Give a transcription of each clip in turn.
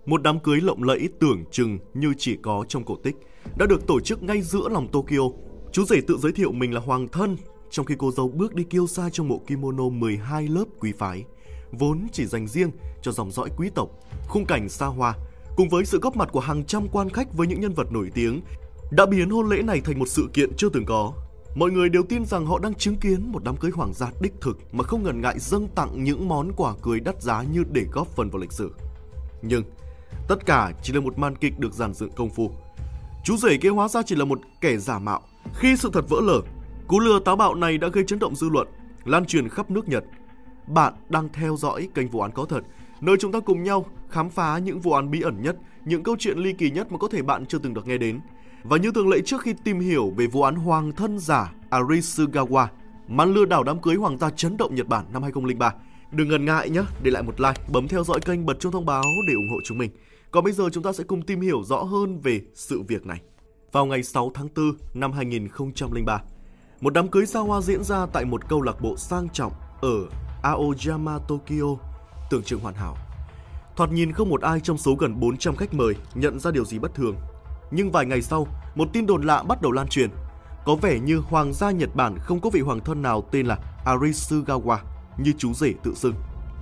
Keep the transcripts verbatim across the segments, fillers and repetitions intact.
Một đám cưới lộng lẫy tưởng chừng như chỉ có trong cổ tích đã được tổ chức ngay giữa lòng Tokyo. Chú rể tự giới thiệu mình là hoàng thân, trong khi cô dâu bước đi kiêu sa trong bộ kimono mười hai lớp quý phái, vốn chỉ dành riêng cho dòng dõi quý tộc. Khung cảnh xa hoa cùng với sự góp mặt của hàng trăm quan khách với những nhân vật nổi tiếng đã biến hôn lễ này thành một sự kiện chưa từng có. Mọi người đều tin rằng họ đang chứng kiến một đám cưới hoàng gia đích thực mà không ngần ngại dâng tặng những món quà cưới đắt giá như để góp phần vào lịch sử. Nhưng tất cả chỉ là một màn kịch được dàn dựng công phu. Chú rể kia hóa ra chỉ là một kẻ giả mạo. Khi sự thật vỡ lở, cú lừa táo bạo này đã gây chấn động dư luận, lan truyền khắp nước Nhật. Bạn đang theo dõi kênh Vụ án có thật, nơi chúng ta cùng nhau khám phá những vụ án bí ẩn nhất, những câu chuyện ly kỳ nhất mà có thể bạn chưa từng được nghe đến. Và như thường lệ, trước khi tìm hiểu về vụ án hoàng thân giả Arisugawa, màn lừa đảo đám cưới hoàng gia chấn động Nhật Bản năm hai không không ba, đừng ngần ngại nhé, để lại một like, bấm theo dõi kênh, bật chuông thông báo để ủng hộ chúng mình. Còn bây giờ chúng ta sẽ cùng tìm hiểu rõ hơn về sự việc này. Vào ngày sáu tháng tư năm hai nghìn không trăm lẻ ba, một đám cưới xa hoa diễn ra tại một câu lạc bộ sang trọng ở Aoyama, Tokyo, tưởng chừng hoàn hảo. Thoạt nhìn không một ai trong số gần bốn trăm khách mời nhận ra điều gì bất thường. Nhưng vài ngày sau, một tin đồn lạ bắt đầu lan truyền. Có vẻ như hoàng gia Nhật Bản không có vị hoàng thân nào tên là Arisugawa như chú rể tự xưng.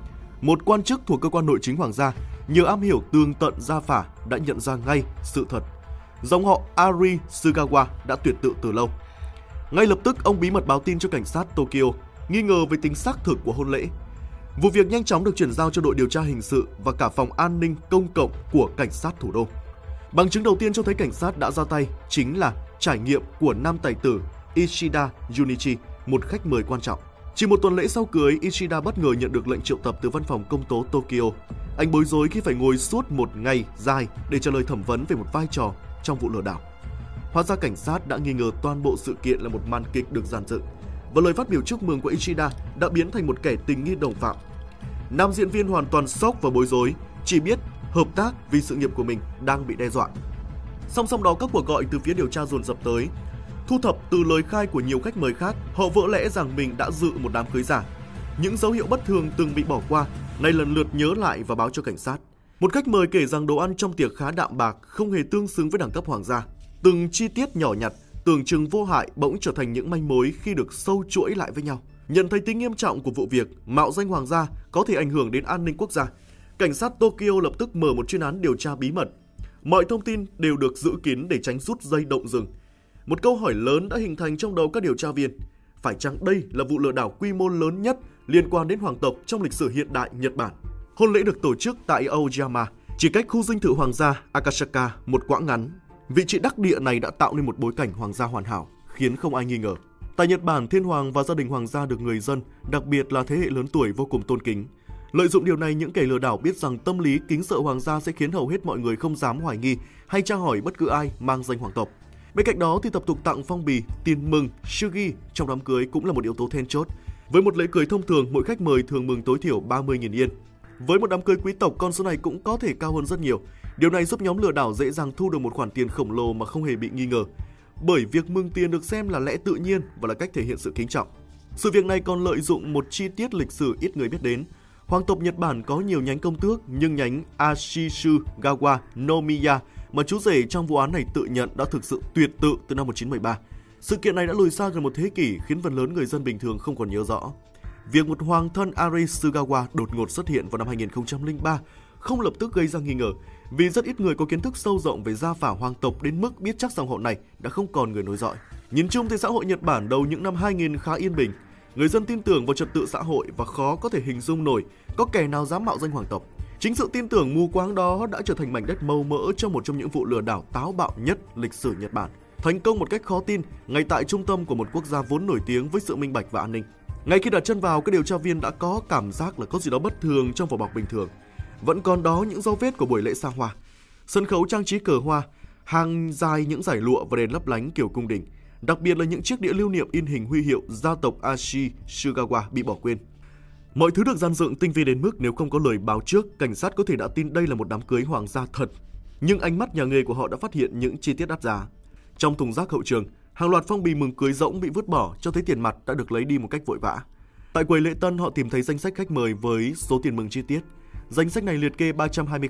Một quan chức thuộc cơ quan nội chính hoàng gia nhờ am hiểu tường tận gia phả đã nhận ra ngay sự thật. Dòng họ Arisugawa đã tuyệt tự từ lâu. Ngay lập tức, ông bí mật báo tin cho cảnh sát Tokyo, nghi ngờ về tính xác thực của hôn lễ. Vụ việc nhanh chóng được chuyển giao cho đội điều tra hình sự và cả phòng an ninh công cộng của cảnh sát thủ đô. Bằng chứng đầu tiên cho thấy cảnh sát đã ra tay chính là trải nghiệm của nam tài tử Ishida Junichi, một khách mời quan trọng. Chỉ một tuần lễ sau cưới, Ishida bất ngờ nhận được lệnh triệu tập từ văn phòng công tố Tokyo. Anh bối rối khi phải ngồi suốt một ngày dài để trả lời thẩm vấn về một vai trò trong vụ lừa đảo. Hóa ra cảnh sát đã nghi ngờ toàn bộ sự kiện là một màn kịch được dàn dựng, và lời phát biểu chúc mừng của Ishida đã biến thành một kẻ tình nghi đồng phạm. Nam diễn viên hoàn toàn sốc và bối rối, chỉ biết hợp tác vì sự nghiệp của mình đang bị đe dọa. Song song đó, các cuộc gọi từ phía điều tra dồn dập tới. Thu thập từ lời khai của nhiều khách mời khác, họ vỡ lẽ rằng mình đã dự một đám cưới giả. Những dấu hiệu bất thường từng bị bỏ qua nay lần lượt nhớ lại và báo cho cảnh sát. Một khách mời kể rằng đồ ăn trong tiệc khá đạm bạc, không hề tương xứng với đẳng cấp hoàng gia. Từng chi tiết nhỏ nhặt tưởng chừng vô hại bỗng trở thành những manh mối khi được sâu chuỗi lại với nhau. Nhận thấy tính nghiêm trọng của vụ việc, mạo danh hoàng gia có thể ảnh hưởng đến an ninh quốc gia, cảnh sát Tokyo lập tức mở một chuyên án điều tra bí mật. Mọi thông tin đều được giữ kín để tránh rút dây động rừng. Một câu hỏi lớn đã hình thành trong đầu các điều tra viên. Phải chăng đây là vụ lừa đảo quy mô lớn nhất liên quan đến hoàng tộc trong lịch sử hiện đại Nhật Bản? Hôn lễ được tổ chức tại Aoyama, chỉ cách khu dinh thự hoàng gia Akasaka một quãng ngắn. Vị trí đắc địa này đã tạo nên một bối cảnh hoàng gia hoàn hảo, khiến không ai nghi ngờ. Tại Nhật Bản, thiên hoàng và gia đình hoàng gia được người dân, đặc biệt là thế hệ lớn tuổi vô cùng tôn kính. Lợi dụng điều này, những kẻ lừa đảo biết rằng tâm lý kính sợ hoàng gia sẽ khiến hầu hết mọi người không dám hoài nghi hay tra hỏi bất cứ ai mang danh hoàng tộc. Bên cạnh đó thì tập tục tặng phong bì, tiền mừng, sugi trong đám cưới cũng là một yếu tố then chốt. Với một lễ cưới thông thường, mỗi khách mời thường mừng tối thiểu ba mươi nghìn yên. Với một đám cưới quý tộc, con số này cũng có thể cao hơn rất nhiều. Điều này giúp nhóm lừa đảo dễ dàng thu được một khoản tiền khổng lồ mà không hề bị nghi ngờ. Bởi việc mừng tiền được xem là lẽ tự nhiên và là cách thể hiện sự kính trọng. Sự việc này còn lợi dụng một chi tiết lịch sử ít người biết đến. Hoàng tộc Nhật Bản có nhiều nhánh công tước, nhưng nhánh Ashisugawa Nomiya mà chú rể trong vụ án này tự nhận đã thực sự tuyệt tự từ năm một nghìn chín trăm mười ba. Sự kiện này đã lùi xa gần một thế kỷ, khiến phần lớn người dân bình thường không còn nhớ rõ. Việc một hoàng thân Arisugawa đột ngột xuất hiện vào năm hai nghìn không trăm lẻ ba không lập tức gây ra nghi ngờ, vì rất ít người có kiến thức sâu rộng về gia phả hoàng tộc đến mức biết chắc dòng họ này đã không còn người nối dõi. Nhìn chung thì xã hội Nhật Bản đầu những năm hai nghìn khá yên bình. Người dân tin tưởng vào trật tự xã hội và khó có thể hình dung nổi có kẻ nào dám mạo danh hoàng tộc. Chính sự tin tưởng mù quáng đó đã trở thành mảnh đất màu mỡ cho một trong những vụ lừa đảo táo bạo nhất lịch sử Nhật Bản, thành công một cách khó tin ngay tại trung tâm của một quốc gia vốn nổi tiếng với sự minh bạch và an ninh. Ngay khi đặt chân vào, các điều tra viên đã có cảm giác là có gì đó bất thường trong vỏ bọc bình thường. Vẫn còn đó những dấu vết của buổi lễ xa hoa, sân khấu trang trí cờ hoa, hàng dài những dải lụa và đèn lấp lánh kiểu cung đình, đặc biệt là những chiếc đĩa lưu niệm in hình huy hiệu gia tộc Ashisugawa bị bỏ quên. Mọi thứ được dàn dựng tinh vi đến mức nếu không có lời báo trước, cảnh sát có thể đã tin đây là một đám cưới hoàng gia thật. Nhưng ánh mắt nhà nghề của họ đã phát hiện những chi tiết đắt giá. Trong thùng rác hậu trường, hàng loạt phong bì mừng cưới rỗng bị vứt bỏ, cho thấy tiền mặt đã được lấy đi một cách vội vã. Tại quầy lễ tân, họ tìm thấy danh sách khách mời với số tiền mừng chi tiết. Danh sách này liệt kê ba trăm hai mươi khách,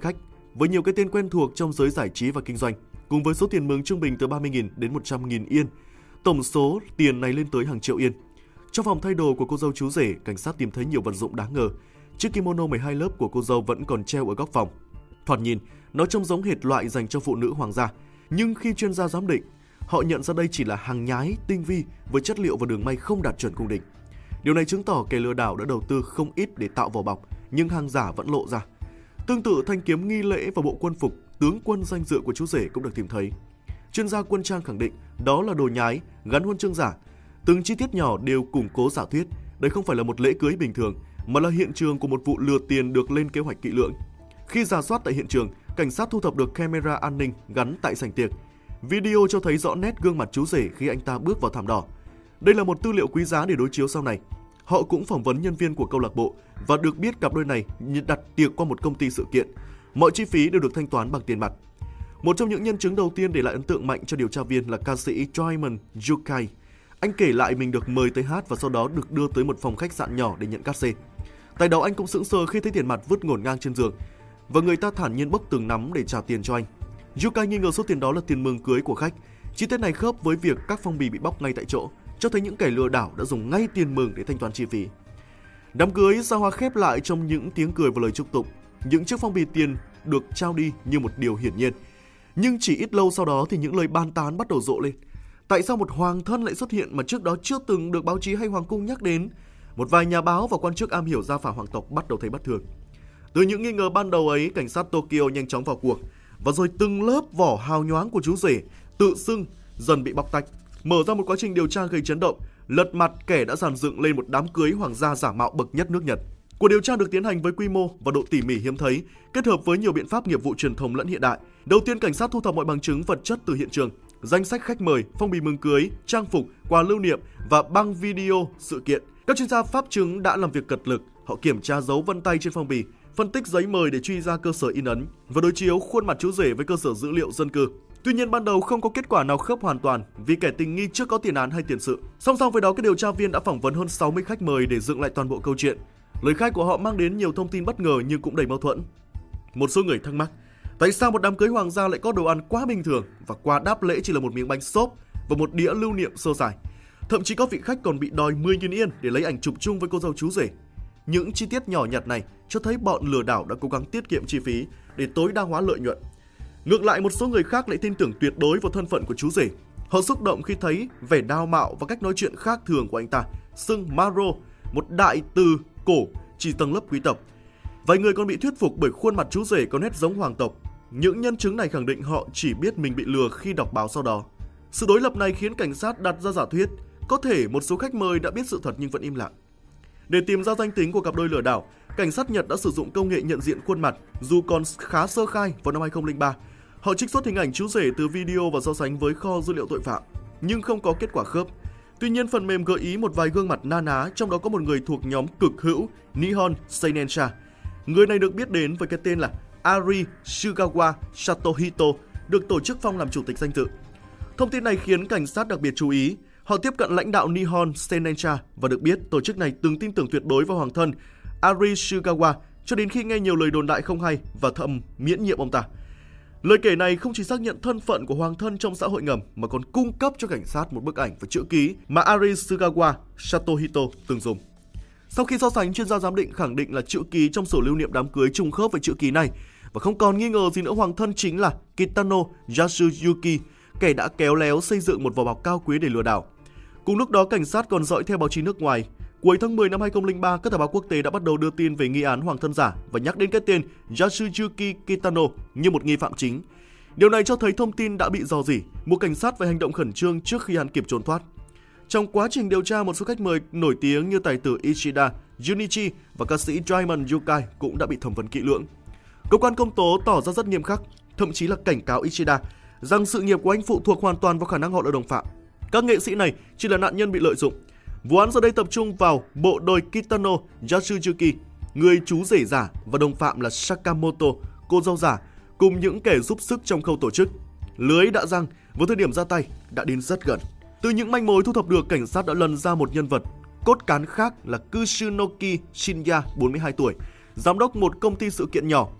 với nhiều cái tên quen thuộc trong giới giải trí và kinh doanh, cùng với số tiền mừng trung bình từ ba mươi nghìn đến một trăm nghìn yên. Tổng số tiền này lên tới hàng triệu yên. Trong phòng thay đồ của cô dâu chú rể, cảnh sát tìm thấy nhiều vật dụng đáng ngờ. Chiếc kimono mười hai lớp của cô dâu vẫn còn treo ở góc phòng. Thoạt nhìn, nó trông giống hệt loại dành cho phụ nữ hoàng gia, nhưng khi chuyên gia giám định, họ nhận ra đây chỉ là hàng nhái tinh vi với chất liệu và đường may không đạt chuẩn cung đình. Điều này chứng tỏ kẻ lừa đảo đã đầu tư không ít để tạo vỏ bọc, nhưng hàng giả vẫn lộ ra. Tương tự, thanh kiếm nghi lễ và bộ quân phục tướng quân danh dự của chú rể cũng được tìm thấy. Chuyên gia quân trang khẳng định đó là đồ nhái, gắn huân chương giả. Từng chi tiết nhỏ đều củng cố giả thuyết đây không phải là một lễ cưới bình thường, mà là hiện trường của một vụ lừa tiền được lên kế hoạch kỹ lưỡng. Khi rà soát tại hiện trường, cảnh sát thu thập được camera an ninh gắn tại sảnh tiệc. Video cho thấy rõ nét gương mặt chú rể khi anh ta bước vào thảm đỏ. Đây là một tư liệu quý giá để đối chiếu sau này. Họ cũng phỏng vấn nhân viên của câu lạc bộ và được biết cặp đôi này đặt tiệc qua một công ty sự kiện. Mọi chi phí đều được thanh toán bằng tiền mặt. Một trong những nhân chứng đầu tiên để lại ấn tượng mạnh cho điều tra viên là ca sĩ Diamond Yukai. Anh kể lại mình được mời tới hát và sau đó được đưa tới một phòng khách sạn nhỏ để nhận cát xê. Tại đó anh cũng sững sờ khi thấy tiền mặt vứt ngổn ngang trên giường và người ta thản nhiên bốc từng nắm để trả tiền cho anh. Yukai nghi ngờ số tiền đó là tiền mừng cưới của khách. Chi tiết này khớp với việc các phong bì bị bóc ngay tại chỗ, cho thấy những kẻ lừa đảo đã dùng ngay tiền mừng để thanh toán chi phí. Đám cưới xa hoa khép lại trong những tiếng cười và lời chúc tụng. Những chiếc phong bì tiền được trao đi như một điều hiển nhiên. Nhưng chỉ ít lâu sau đó thì những lời bàn tán bắt đầu rộ lên. Tại sao một hoàng thân lại xuất hiện mà trước đó chưa từng được báo chí hay hoàng cung nhắc đến? Một vài nhà báo và quan chức am hiểu gia phả hoàng tộc bắt đầu thấy bất thường. Từ những nghi ngờ ban đầu ấy, cảnh sát Tokyo nhanh chóng vào cuộc. Và rồi từng lớp vỏ hào nhoáng của chú rể tự xưng dần bị bóc tách, mở ra một quá trình điều tra gây chấn động, lật mặt kẻ đã dàn dựng lên một đám cưới hoàng gia giả mạo bậc nhất nước Nhật. Cuộc điều tra được tiến hành với quy mô và độ tỉ mỉ hiếm thấy, kết hợp với nhiều biện pháp nghiệp vụ truyền thống lẫn hiện đại. Đầu tiên, cảnh sát thu thập mọi bằng chứng vật chất từ hiện trường, danh sách khách mời, phong bì mừng cưới, trang phục, quà lưu niệm và băng video sự kiện. Các chuyên gia pháp chứng đã làm việc cật lực, họ kiểm tra dấu vân tay trên phong bì, phân tích giấy mời để truy ra cơ sở in ấn và đối chiếu khuôn mặt chú rể với cơ sở dữ liệu dân cư. Tuy nhiên ban đầu không có kết quả nào khớp hoàn toàn vì kẻ tình nghi chưa có tiền án hay tiền sự. Song song với đó, các điều tra viên đã phỏng vấn hơn sáu mươi khách mời để dựng lại toàn bộ câu chuyện. Lời khai của họ mang đến nhiều thông tin bất ngờ nhưng cũng đầy mâu thuẫn. Một số người thắc mắc, tại sao một đám cưới hoàng gia lại có đồ ăn quá bình thường và quà đáp lễ chỉ là một miếng bánh xốp và một đĩa lưu niệm sơ sài. Thậm chí có vị khách còn bị đòi mười nghìn yên để lấy ảnh chụp chung với cô dâu chú rể. Những chi tiết nhỏ nhặt này cho thấy bọn lừa đảo đã cố gắng tiết kiệm chi phí để tối đa hóa lợi nhuận. Ngược lại, một số người khác lại tin tưởng tuyệt đối vào thân phận của chú rể. Họ xúc động khi thấy vẻ đao mạo và cách nói chuyện khác thường của anh ta, xưng Maro, một đại từ cổ chỉ tầng lớp quý tộc. Vài người còn bị thuyết phục bởi khuôn mặt chú rể có nét giống hoàng tộc. Những nhân chứng này khẳng định họ chỉ biết mình bị lừa khi đọc báo sau đó. Sự đối lập này khiến cảnh sát đặt ra giả thuyết có thể một số khách mời đã biết sự thật nhưng vẫn im lặng. Để tìm ra danh tính của cặp đôi lừa đảo, cảnh sát Nhật đã sử dụng công nghệ nhận diện khuôn mặt dù còn khá sơ khai vào năm hai không không ba. Họ trích xuất hình ảnh chú rể từ video và so sánh với kho dữ liệu tội phạm, nhưng không có kết quả khớp. Tuy nhiên, phần mềm gợi ý một vài gương mặt na ná, trong đó có một người thuộc nhóm cực hữu Nihon Seinensha. Người này được biết đến với cái tên là Ari Sugawa Satohito, được tổ chức phong làm chủ tịch danh dự. Thông tin này khiến cảnh sát đặc biệt chú ý. Họ tiếp cận lãnh đạo Nihon Seinensha và được biết tổ chức này từng tin tưởng tuyệt đối vào hoàng thân Ari Sugawa cho đến khi nghe nhiều lời đồn đại không hay và thầm miễn nhiệm ông ta. Lời kể này không chỉ xác nhận thân phận của hoàng thân trong xã hội ngầm mà còn cung cấp cho cảnh sát một bức ảnh và chữ ký mà Ari Sugawa Satohito từng dùng. Sau khi so sánh, chuyên gia giám định khẳng định là chữ ký trong sổ lưu niệm đám cưới trùng khớp với chữ ký này và không còn nghi ngờ gì nữa, hoàng thân chính là Kitano Yasuyuki, kẻ đã kéo léo xây dựng một vỏ bọc cao quý để lừa đảo. Cùng lúc đó, cảnh sát còn dõi theo báo chí nước ngoài. Cuối tháng mười năm hai không không ba, các tờ báo quốc tế đã bắt đầu đưa tin về nghi án hoàng thân giả và nhắc đến cái tên Yasuyuki Kitano như một nghi phạm chính. Điều này cho thấy thông tin đã bị rò rỉ, buộc cảnh sát phải hành động khẩn trương trước khi hắn kịp trốn thoát. Trong quá trình điều tra, một số khách mời nổi tiếng như tài tử Ishida, Junichi và ca sĩ Diamond Yukai cũng đã bị thẩm vấn kỹ lưỡng. Cơ quan công tố tỏ ra rất nghiêm khắc, thậm chí là cảnh cáo Ishida rằng sự nghiệp của anh phụ thuộc hoàn toàn vào khả năng họ là đồng phạm. Các nghệ sĩ này chỉ là nạn nhân bị lợi dụng. Vụ án giờ đây tập trung vào bộ đôi Kitano Yasuyuki, người chú rể giả, và đồng phạm là Sakamoto, cô dâu giả, cùng những kẻ giúp sức trong khâu tổ chức. Lưới đã giăng với thời điểm ra tay đã đến rất gần. Từ những manh mối thu thập được, cảnh sát đã lần ra một nhân vật cốt cán khác là Kusunoki Shinya, bốn mươi hai tuổi, giám đốc một công ty sự kiện nhỏ.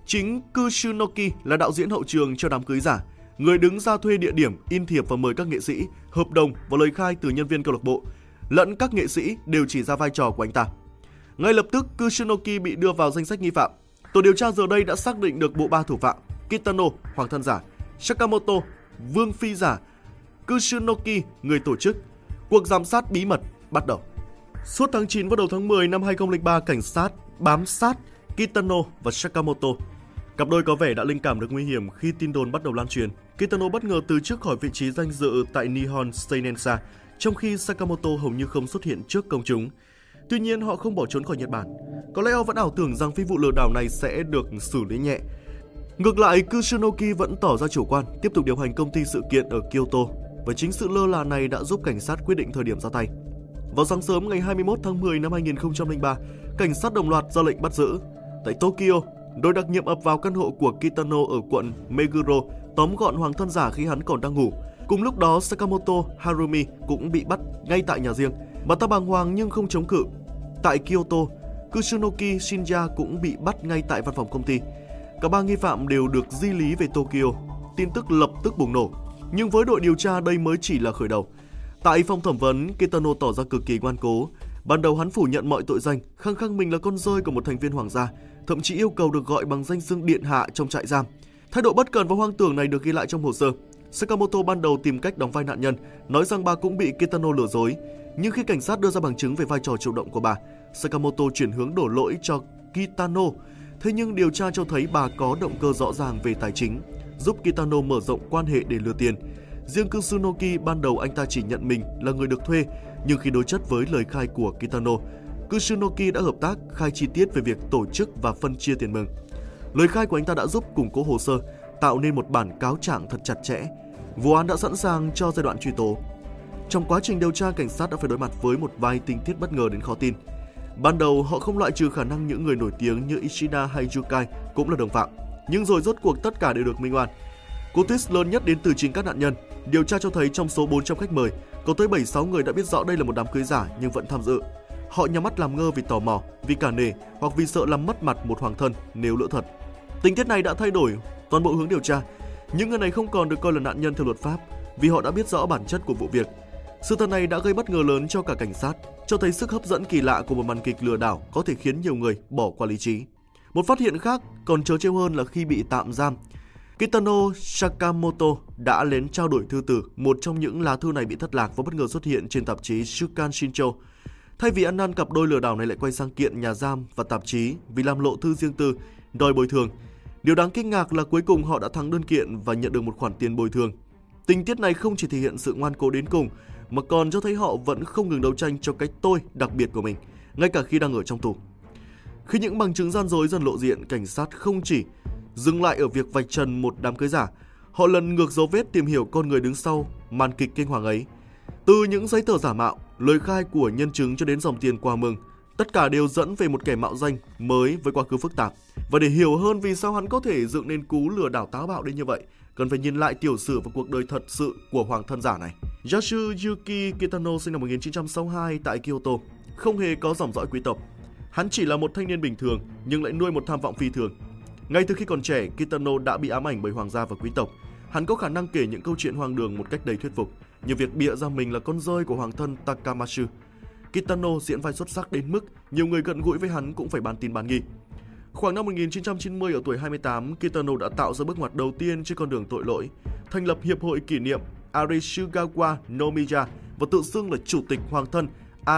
Chính Kusunoki là đạo diễn hậu trường cho đám cưới giả, người đứng ra thuê địa điểm, in thiệp và mời các nghệ sĩ, hợp đồng và lời khai từ nhân viên câu lạc bộ, lẫn các nghệ sĩ đều chỉ ra vai trò của anh ta. Ngay lập tức, Kusunoki bị đưa vào danh sách nghi phạm. Tổ điều tra giờ đây đã xác định được bộ ba thủ phạm: Kitano, hoàng thân giả; Sakamoto, vương phi giả; Kusunoki, người tổ chức. Cuộc giám sát bí mật bắt đầu. Suốt tháng chín và đầu tháng mười năm hai không không ba, cảnh sát bám sát Kitano và Sakamoto. Cặp đôi có vẻ đã linh cảm được nguy hiểm khi tin đồn bắt đầu lan truyền. Kitano bất ngờ từ chức khỏi vị trí danh dự tại Nihon Seinensa, trong khi Sakamoto hầu như không xuất hiện trước công chúng. Tuy nhiên, họ không bỏ trốn khỏi Nhật Bản. Có lẽ họ vẫn ảo tưởng rằng phi vụ lừa đảo này sẽ được xử lý nhẹ. Ngược lại, Kusunoki vẫn tỏ ra chủ quan, tiếp tục điều hành công ty sự kiện ở Kyoto. Và chính sự lơ là này đã giúp cảnh sát quyết định thời điểm ra tay. Vào sáng sớm ngày hai mươi mốt tháng mười năm hai nghìn không trăm lẻ ba, cảnh sát đồng loạt ra lệnh bắt giữ. Tại Tokyo, đội đặc nhiệm ập vào căn hộ của Kitano ở quận Meguro, tóm gọn hoàng thân giả khi hắn còn đang ngủ. Cùng lúc đó, Sakamoto Harumi cũng bị bắt ngay tại nhà riêng. Bà ta bàng hoàng nhưng không chống cự. Tại Kyoto, Kusunoki Shinja cũng bị bắt ngay tại văn phòng công ty. Cả ba nghi phạm đều được di lý về Tokyo. Tin tức lập tức bùng nổ. Nhưng với đội điều tra, đây mới chỉ là khởi đầu. Tại phòng thẩm vấn, Kitano tỏ ra cực kỳ ngoan cố. Ban đầu hắn phủ nhận mọi tội danh, khăng khăng mình là con rơi của một thành viên hoàng gia, thậm chí yêu cầu được gọi bằng danh xưng điện hạ trong trại giam. Thái độ bất cần và hoang tưởng này được ghi lại trong hồ sơ. Sakamoto ban đầu tìm cách đóng vai nạn nhân, nói rằng bà cũng bị Kitano lừa dối. Nhưng khi cảnh sát đưa ra bằng chứng về vai trò chủ động của bà, Sakamoto chuyển hướng đổ lỗi cho Kitano. Thế nhưng điều tra cho thấy bà có động cơ rõ ràng về tài chính, giúp Kitano mở rộng quan hệ để lừa tiền. Riêng Kusunoki ban đầu anh ta chỉ nhận mình là người được thuê, nhưng khi đối chất với lời khai của Kitano, Kusunoki đã hợp tác khai chi tiết về việc tổ chức và phân chia tiền mừng. Lời khai của anh ta đã giúp củng cố hồ sơ, tạo nên một bản cáo trạng thật chặt chẽ. Vụ án đã sẵn sàng cho giai đoạn truy tố. Trong quá trình điều tra, cảnh sát đã phải đối mặt với một vài tình tiết bất ngờ đến khó tin. Ban đầu họ không loại trừ khả năng những người nổi tiếng như Ishida hay Yukai cũng là đồng phạm, nhưng rồi rốt cuộc tất cả đều được minh oan. Cú twist lớn nhất đến từ chính các nạn nhân. Điều tra cho thấy trong số bốn trăm khách mời, có tới bảy mươi sáu người đã biết rõ đây là một đám cưới giả nhưng vẫn tham dự. Họ nhắm mắt làm ngơ vì tò mò, vì cả nể hoặc vì sợ làm mất mặt một hoàng thân nếu lỡ thật. Tình tiết này đã thay đổi toàn bộ hướng điều tra. Những người này không còn được coi là nạn nhân theo luật pháp vì họ đã biết rõ bản chất của vụ việc. Sự thật này đã gây bất ngờ lớn cho cả cảnh sát, cho thấy sức hấp dẫn kỳ lạ của một màn kịch lừa đảo có thể khiến nhiều người bỏ qua lý trí. Một phát hiện khác còn trớ trêu hơn là khi bị tạm giam, Kitano Sakamoto đã lén trao đổi thư từ. Một trong những lá thư này bị thất lạc và bất ngờ xuất hiện trên tạp chí Shukan Shincho. Thay vì ăn năn, cặp đôi lừa đảo này lại quay sang kiện nhà giam và tạp chí vì làm lộ thư riêng tư, đòi bồi thường. Điều đáng kinh ngạc là cuối cùng họ đã thắng đơn kiện và nhận được một khoản tiền bồi thường. Tình tiết này không chỉ thể hiện sự ngoan cố đến cùng, mà còn cho thấy họ vẫn không ngừng đấu tranh cho cái tôi đặc biệt của mình, ngay cả khi đang ở trong tù. Khi những bằng chứng gian dối dần lộ diện, cảnh sát không chỉ dừng lại ở việc vạch trần một đám cưới giả, họ lần ngược dấu vết tìm hiểu con người đứng sau màn kịch kinh hoàng ấy. Từ những giấy tờ giả mạo, lời khai của nhân chứng cho đến dòng tiền quà mừng, tất cả đều dẫn về một kẻ mạo danh mới với quá khứ phức tạp. Và để hiểu hơn vì sao hắn có thể dựng nên cú lừa đảo táo bạo đến như vậy, cần phải nhìn lại tiểu sử và cuộc đời thật sự của hoàng thân giả này. Yasuyuki Kitano sinh năm một nghìn chín trăm sáu mươi hai tại Kyoto, không hề có dòng dõi quý tộc. Hắn chỉ là một thanh niên bình thường nhưng lại nuôi một tham vọng phi thường. Ngay từ khi còn trẻ, Kitano đã bị ám ảnh bởi hoàng gia và quý tộc. Hắn có khả năng kể những câu chuyện hoang đường một cách đầy thuyết phục, như việc bịa ra mình là con rơi của hoàng thân Takamatsu. Kitano diễn vai xuất sắc đến mức nhiều người gần gũi với hắn cũng phải bán tin bán nghi. Khoảng năm một nghìn chín trăm chín mươi, ở tuổi hai mươi tám, Kitano đã tạo ra bước ngoặt đầu tiên trên con đường tội lỗi, thành lập Hiệp hội kỷ niệm Arisugawa Nomiya và tự xưng là Chủ tịch Hoàng thân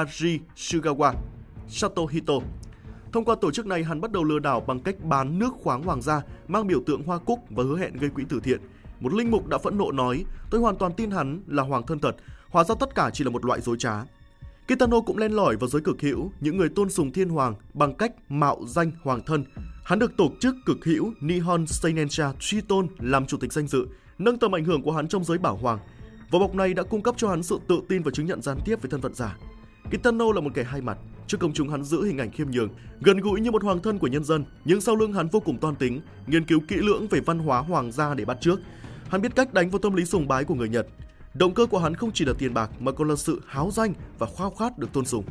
Arisugawa Satohito. Thông qua tổ chức này, hắn bắt đầu lừa đảo bằng cách bán nước khoáng hoàng gia mang biểu tượng hoa cúc và hứa hẹn gây quỹ từ thiện. Một linh mục đã phẫn nộ nói, tôi hoàn toàn tin hắn là hoàng thân thật, hóa ra tất cả chỉ là một loại dối trá. Kitano cũng len lỏi vào giới cực hữu, những người tôn sùng thiên hoàng bằng cách mạo danh hoàng thân. Hắn được tổ chức cực hữu Nihon Seinensha truy tôn làm chủ tịch danh dự, nâng tầm ảnh hưởng của hắn trong giới bảo hoàng. Vỏ bọc này đã cung cấp cho hắn sự tự tin và chứng nhận gián tiếp về thân phận giả. Kitano là một kẻ hai mặt. Trước công chúng hắn giữ hình ảnh khiêm nhường, gần gũi như một hoàng thân của nhân dân, nhưng sau lưng hắn vô cùng toan tính, nghiên cứu kỹ lưỡng về văn hóa hoàng gia để bắt chước. Hắn biết cách đánh vào tâm lý sùng bái của người Nhật. Động cơ của hắn không chỉ là tiền bạc mà còn là sự háo danh và khao khát được tôn sùng.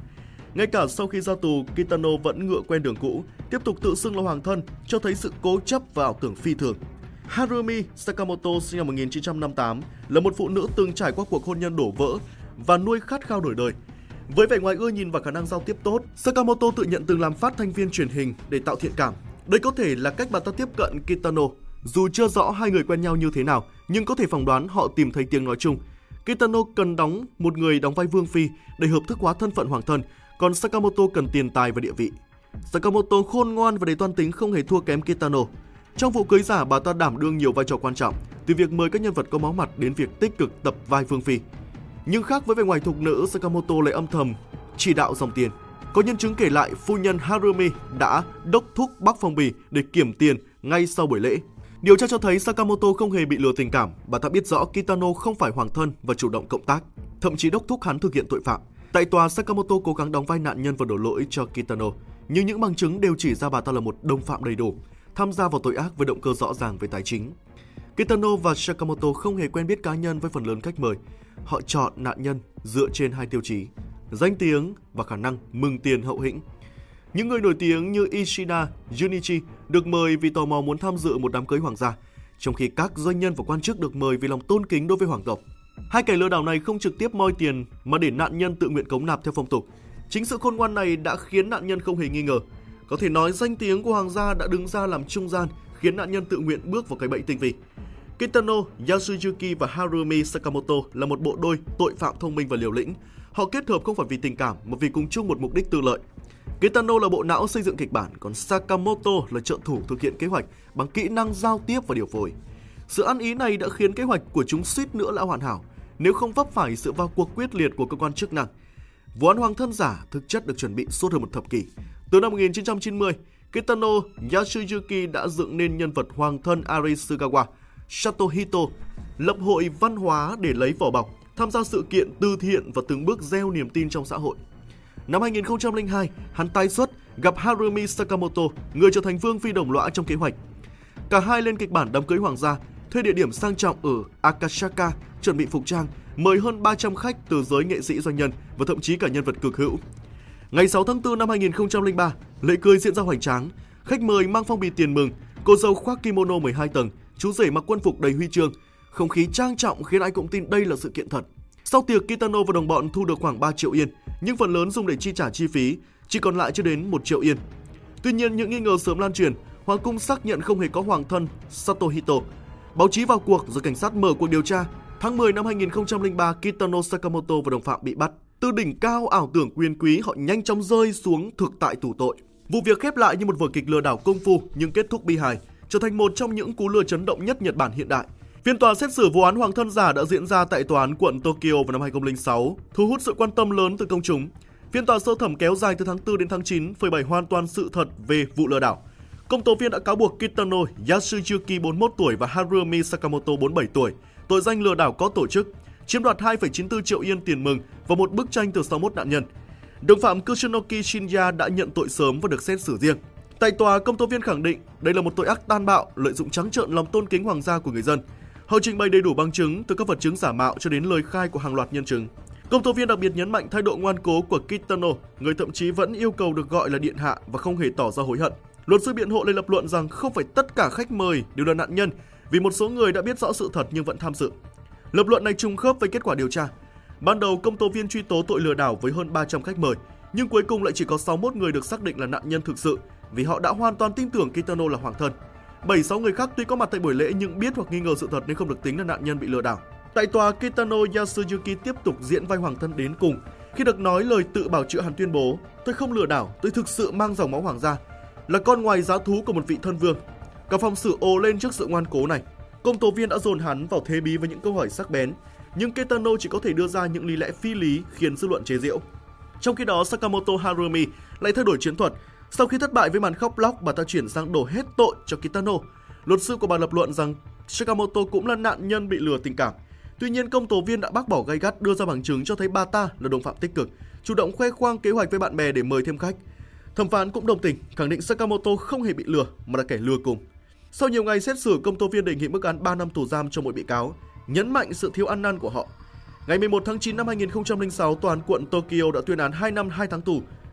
Ngay cả sau khi ra tù, Kitano vẫn ngựa quen đường cũ, tiếp tục tự xưng là hoàng thân, cho thấy sự cố chấp và ảo tưởng phi thường. Harumi Sakamoto sinh năm một nghìn chín trăm năm mươi tám là một phụ nữ từng trải qua cuộc hôn nhân đổ vỡ và nuôi khát khao đổi đời. Với vẻ ngoài ưa nhìn và khả năng giao tiếp tốt, Sakamoto tự nhận từng làm phát thanh viên truyền hình để tạo thiện cảm. Đây có thể là cách bà ta tiếp cận Kitano. Dù chưa rõ hai người quen nhau như thế nào, nhưng có thể phỏng đoán họ tìm thấy tiếng nói chung. Kitano cần đóng một người đóng vai vương phi để hợp thức hóa thân phận hoàng thân, còn Sakamoto cần tiền tài và địa vị. Sakamoto khôn ngoan và đầy toan tính không hề thua kém Kitano. Trong vụ cưới giả, bà ta đảm đương nhiều vai trò quan trọng, từ việc mời các nhân vật có máu mặt đến việc tích cực tập vai vương phi. Nhưng khác với vẻ ngoài thục nữ, Sakamoto lại âm thầm chỉ đạo dòng tiền. Có nhân chứng kể lại phu nhân Harumi đã đốc thúc Bắc Phong Bì để kiểm tiền ngay sau buổi lễ. Điều tra cho thấy Sakamoto không hề bị lừa tình cảm, bà ta biết rõ Kitano không phải hoàng thân và chủ động cộng tác, thậm chí đốc thúc hắn thực hiện tội phạm. Tại tòa, Sakamoto cố gắng đóng vai nạn nhân và đổ lỗi cho Kitano, nhưng những bằng chứng đều chỉ ra bà ta là một đồng phạm đầy đủ, tham gia vào tội ác với động cơ rõ ràng về tài chính. Kitano và Sakamoto không hề quen biết cá nhân với phần lớn khách mời. Họ chọn nạn nhân dựa trên hai tiêu chí: danh tiếng và khả năng mừng tiền hậu hĩnh. Những người nổi tiếng như Ishida, Junichi được mời vì tò mò muốn tham dự một đám cưới hoàng gia, trong khi các doanh nhân và quan chức được mời vì lòng tôn kính đối với hoàng tộc. Hai kẻ lừa đảo này không trực tiếp moi tiền mà để nạn nhân tự nguyện cống nạp theo phong tục. Chính sự khôn ngoan này đã khiến nạn nhân không hề nghi ngờ. Có thể nói danh tiếng của hoàng gia đã đứng ra làm trung gian, khiến nạn nhân tự nguyện bước vào cái bẫy tinh vi. Kitano, Yasuyuki và Harumi Sakamoto là một bộ đôi tội phạm thông minh và liều lĩnh. Họ kết hợp không phải vì tình cảm mà vì cùng chung một mục đích tư lợi. Kitano là bộ não xây dựng kịch bản, còn Sakamoto là trợ thủ thực hiện kế hoạch bằng kỹ năng giao tiếp và điều phối. Sự ăn ý này đã khiến kế hoạch của chúng suýt nữa là hoàn hảo nếu không vấp phải sự vào cuộc quyết liệt của cơ quan chức năng. Vụ án hoàng thân giả thực chất được chuẩn bị suốt hơn một thập kỷ. Từ năm một nghìn chín trăm chín mươi, Kitano Yasuyuki đã dựng nên nhân vật hoàng thân Arisugawa Satohito, lập hội văn hóa để lấy vỏ bọc, tham gia sự kiện từ thiện và từng bước gieo niềm tin trong xã hội. Năm hai nghìn không trăm lẻ hai, hắn tái xuất, gặp Harumi Sakamoto, người trở thành vương phi đồng lõa trong kế hoạch. Cả hai lên kịch bản đám cưới hoàng gia, thuê địa điểm sang trọng ở Akasaka, chuẩn bị phục trang, mời hơn ba trăm khách từ giới nghệ sĩ doanh nhân và thậm chí cả nhân vật cực hữu. Ngày sáu tháng tư năm hai nghìn không trăm lẻ ba, lễ cưới diễn ra hoành tráng. Khách mời mang phong bì tiền mừng, cô dâu khoác kimono mười hai tầng, chú rể mặc quân phục đầy huy chương. Không khí trang trọng khiến ai cũng tin đây là sự kiện thật. Sau tiệc, Kitano và đồng bọn thu được khoảng ba triệu yên, nhưng phần lớn dùng để chi trả chi phí, chỉ còn lại chưa đến một triệu yên. Tuy nhiên, những nghi ngờ sớm lan truyền, hoàng cung xác nhận không hề có hoàng thân Satohito. Báo chí vào cuộc rồi cảnh sát mở cuộc điều tra. Tháng mười năm hai nghìn không trăm lẻ ba, Kitano Sakamoto và đồng phạm bị bắt. Từ đỉnh cao ảo tưởng quyền quý, họ nhanh chóng rơi xuống thực tại tù tội. Vụ việc khép lại như một vở kịch lừa đảo công phu nhưng kết thúc bi hài, trở thành một trong những cú lừa chấn động nhất Nhật Bản hiện đại. Phiên tòa xét xử vụ án hoàng thân giả đã diễn ra tại tòa án quận Tokyo vào năm hai nghìn không trăm lẻ sáu, thu hút sự quan tâm lớn từ công chúng. Phiên tòa sơ thẩm kéo dài từ tháng tư đến tháng chín, phơi bày hoàn toàn sự thật về vụ lừa đảo. Công tố viên đã cáo buộc Kitano Yasuyuki bốn mươi mốt tuổi và Harumi Sakamoto bốn mươi bảy tuổi tội danh lừa đảo có tổ chức, chiếm đoạt hai phẩy chín mươi tư triệu yên tiền mừng và một bức tranh từ sáu mươi mốt nạn nhân. Đồng phạm Kusunoki Shinya đã nhận tội sớm và được xét xử riêng. Tại tòa, công tố viên khẳng định đây là một tội ác tàn bạo, lợi dụng trắng trợn lòng tôn kính hoàng gia của người dân. Họ trình bày đầy đủ bằng chứng từ các vật chứng giả mạo cho đến lời khai của hàng loạt nhân chứng. Công tố viên đặc biệt nhấn mạnh thái độ ngoan cố của Kitano, người thậm chí vẫn yêu cầu được gọi là điện hạ và không hề tỏ ra hối hận. Luật sư biện hộ lại lập luận rằng không phải tất cả khách mời đều là nạn nhân, vì một số người đã biết rõ sự thật nhưng vẫn tham dự. Lập luận này trùng khớp với kết quả điều tra. Ban đầu, công tố viên truy tố tội lừa đảo với hơn ba trăm khách mời, nhưng cuối cùng lại chỉ có sáu mươi mốt người được xác định là nạn nhân thực sự vì họ đã hoàn toàn tin tưởng Kitano là hoàng thân. bảy mươi sáu người khác tuy có mặt tại buổi lễ nhưng biết hoặc nghi ngờ sự thật nên không được tính là nạn nhân bị lừa đảo. Tại tòa, Kitano Yasuyuki tiếp tục diễn vai hoàng thân đến cùng. Khi được nói lời tự bào chữa, hắn tuyên bố: "Tôi không lừa đảo, tôi thực sự mang dòng máu hoàng gia, là con ngoài giá thú của một vị thân vương." Cả phòng xử ồ lên trước sự ngoan cố này. Công tố viên đã dồn hắn vào thế bí với những câu hỏi sắc bén, nhưng Kitano chỉ có thể đưa ra những lý lẽ phi lý khiến dư luận chế giễu. Trong khi đó, Sakamoto Harumi lại thay đổi chiến thuật. Sau khi thất bại với màn khóc lóc, bà ta chuyển sang đổ hết tội cho Kitano. Luật sư của bà lập luận rằng Sakamoto cũng là nạn nhân bị lừa tình cảm. Tuy nhiên, công tố viên đã bác bỏ gay gắt, đưa ra bằng chứng cho thấy bà ta là đồng phạm tích cực, chủ động khoe khoang kế hoạch với bạn bè để mời thêm khách. Thẩm phán cũng đồng tình, khẳng định Sakamoto không hề bị lừa mà là kẻ lừa cùng. Sau nhiều ngày xét xử, công tố viên đề nghị mức án ba năm tù giam cho mỗi bị cáo, nhấn mạnh sự thiếu ăn năn của họ. Ngày mười một tháng chín năm hai nghìn không trăm lẻ sáu, tòa án quận Tokyo đã tuyên án hai năm hai tháng tù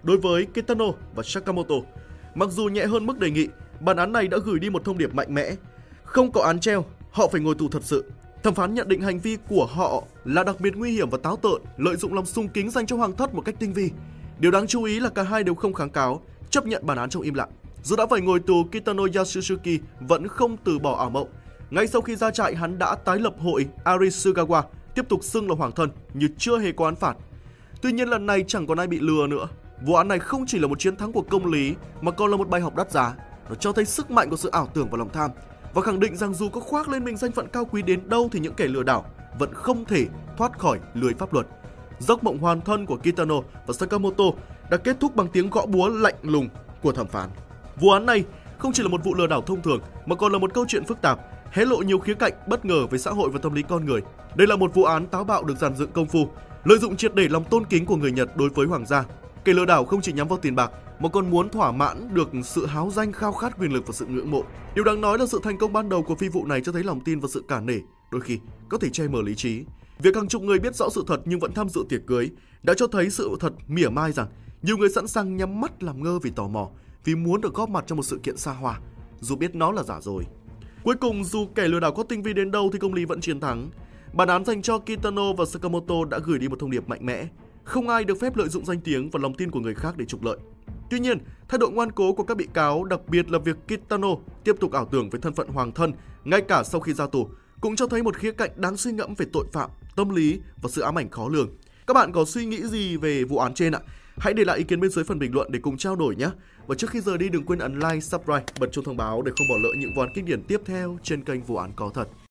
đối với Kitano và Sakamoto. Mặc dù nhẹ hơn mức đề nghị, bản án này đã gửi đi một thông điệp mạnh mẽ. Không có án treo, họ phải ngồi tù thật sự. Thẩm phán nhận định hành vi của họ là đặc biệt nguy hiểm và táo tợn, lợi dụng lòng sùng kính dành cho hoàng thất một cách tinh vi. Điều đáng chú ý là cả hai đều không kháng cáo, chấp nhận bản án trong im lặng. Dù đã phải ngồi tù, Kitano Yasutsuki vẫn không từ bỏ ảo mộng. Ngay sau khi ra trại, hắn đã tái lập hội Arisugawa, tiếp tục xưng là hoàng thân như chưa hề có án phạt. Tuy nhiên lần này chẳng còn ai bị lừa nữa. Vụ án này không chỉ là một chiến thắng của công lý mà còn là một bài học đắt giá. Nó cho thấy sức mạnh của sự ảo tưởng và lòng tham, và khẳng định rằng dù có khoác lên mình danh phận cao quý đến đâu thì những kẻ lừa đảo vẫn không thể thoát khỏi lưới pháp luật. Giấc mộng hoàn thân của Kitano và Sakamoto đã kết thúc bằng tiếng gõ búa lạnh lùng của thẩm phán. Vụ án này không chỉ là một vụ lừa đảo thông thường mà còn là một câu chuyện phức tạp, hé lộ nhiều khía cạnh bất ngờ về xã hội và tâm lý con người. Đây là một vụ án táo bạo được dàn dựng công phu, lợi dụng triệt để lòng tôn kính của người Nhật đối với hoàng gia. Kẻ lừa đảo không chỉ nhắm vào tiền bạc mà còn muốn thỏa mãn được sự háo danh, khao khát quyền lực và sự ngưỡng mộ. Điều đáng nói là sự thành công ban đầu của phi vụ này cho thấy lòng tin và sự cả nể đôi khi có thể che mờ lý trí. Việc hàng chục người biết rõ sự thật nhưng vẫn tham dự tiệc cưới đã cho thấy sự thật mỉa mai rằng nhiều người sẵn sàng nhắm mắt làm ngơ vì tò mò, vì muốn được góp mặt trong một sự kiện xa hoa, dù biết nó là giả dối. Cuối cùng, dù kẻ lừa đảo có tinh vi đến đâu thì công lý vẫn chiến thắng. Bản án dành cho Kitano và Sakamoto đã gửi đi một thông điệp mạnh mẽ. Không ai được phép lợi dụng danh tiếng và lòng tin của người khác để trục lợi. Tuy nhiên, thái độ ngoan cố của các bị cáo, đặc biệt là việc Kitano tiếp tục ảo tưởng về thân phận hoàng thân ngay cả sau khi ra tù, cũng cho thấy một khía cạnh đáng suy ngẫm về tội phạm, tâm lý và sự ám ảnh khó lường. Các bạn có suy nghĩ gì về vụ án trên ạ? Hãy để lại ý kiến bên dưới phần bình luận để cùng trao đổi nhé. Và trước khi rời đi, đừng quên ấn like, subscribe, bật chuông thông báo để không bỏ lỡ những vụ án kinh điển tiếp theo trên kênh Vụ án có thật.